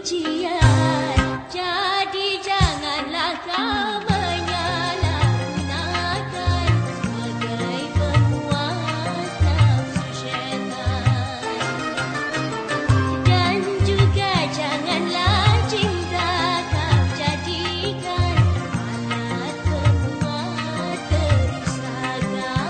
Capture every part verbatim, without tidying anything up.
kebencian. Jadi janganlah kau menyalahgunakan sebagai pemuas nafsu syaitan. Dan juga janganlah cinta kau jadikan alat pemuas kerusakan.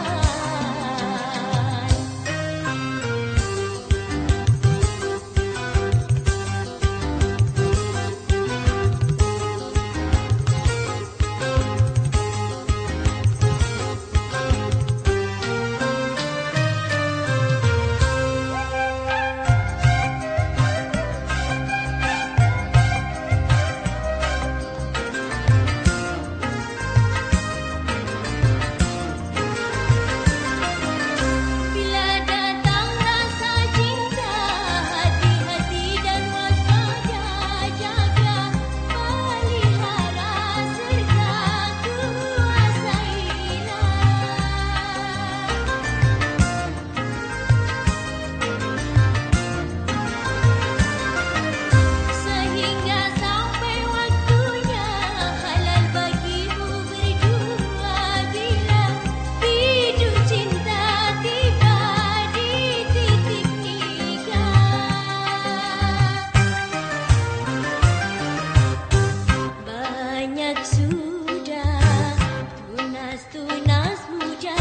Bila datang rasa cinta, hati-hati dan waspada, jaga, pelihara serta kuasailah. Sehingga sampai waktunya halal bagimu berdua. Bila hidup cinta tiba di titik nikah, banyak sudah tunas-tunas muda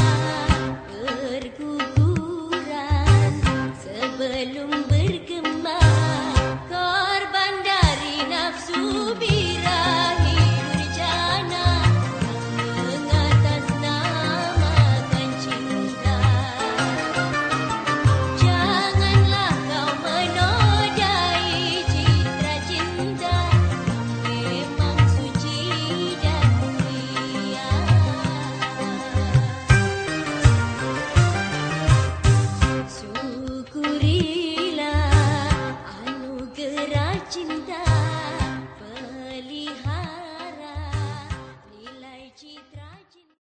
berguguran sebelum berkembang, korban dari nafsu birahi durjana yang mengatasnamakan cinta. Janganlah kau menodai citra cinta yang memang suci dan mulia. Syukurilah anugerah cinta